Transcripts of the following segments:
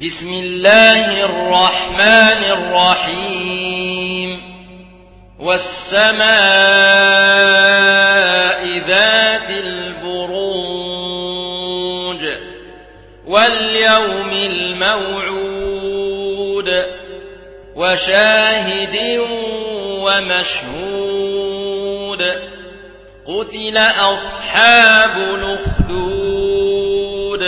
بسم الله الرحمن الرحيم والسماء ذات البروج واليوم الموعود وشاهد ومشهود قتل أصحاب الأخدود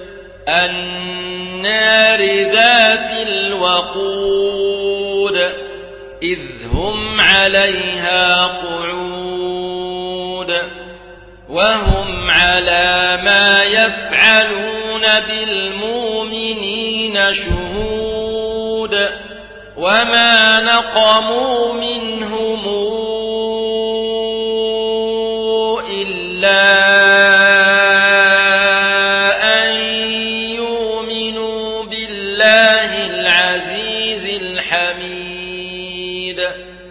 النار ذات الوقود إذ هم عليها قعود وهم على ما يفعلون بالمؤمنين شهود وما نقموا منهم إلا أن يؤمنوا بالله العزيز الحميد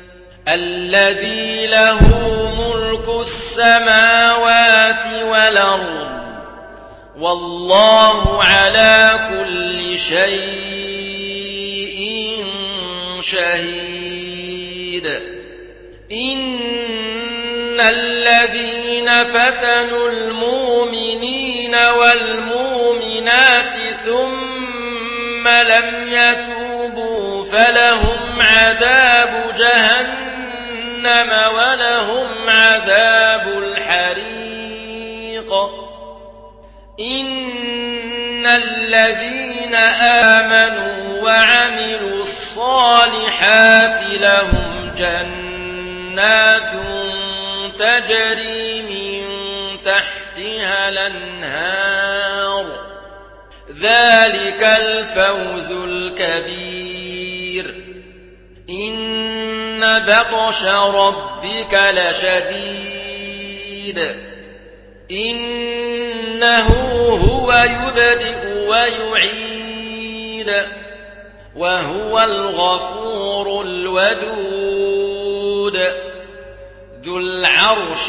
الذي له ملك السماوات والأرض والله على كل شيء شهيد إن الذين فتنوا المؤمنين والمؤمنات ثم لم يتوبوا فلهم عذاب جهنم ولهم عذاب الحريق إن الذين آمنوا وعملوا الصالحات لهم جنات تجري من تحتها الأنهار ذلك الفوز الكبير إن بطش ربك لشديد إنه هو يبدئ ويعيد وهو الغفور الودود ذو العرش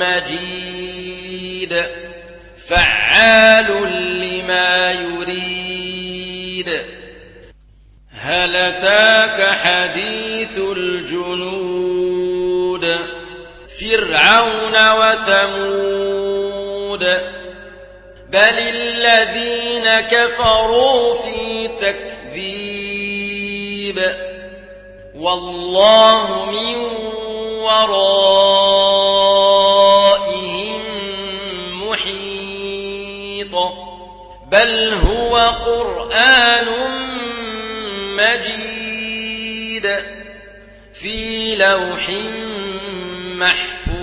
المجيد فعال لما يريد هل أتاك حديث الجنود فرعون وثمود بل الذين كفروا في تكذيب والله من ورائهم محيط بل هو قرآن مجيد في لوح محفوظ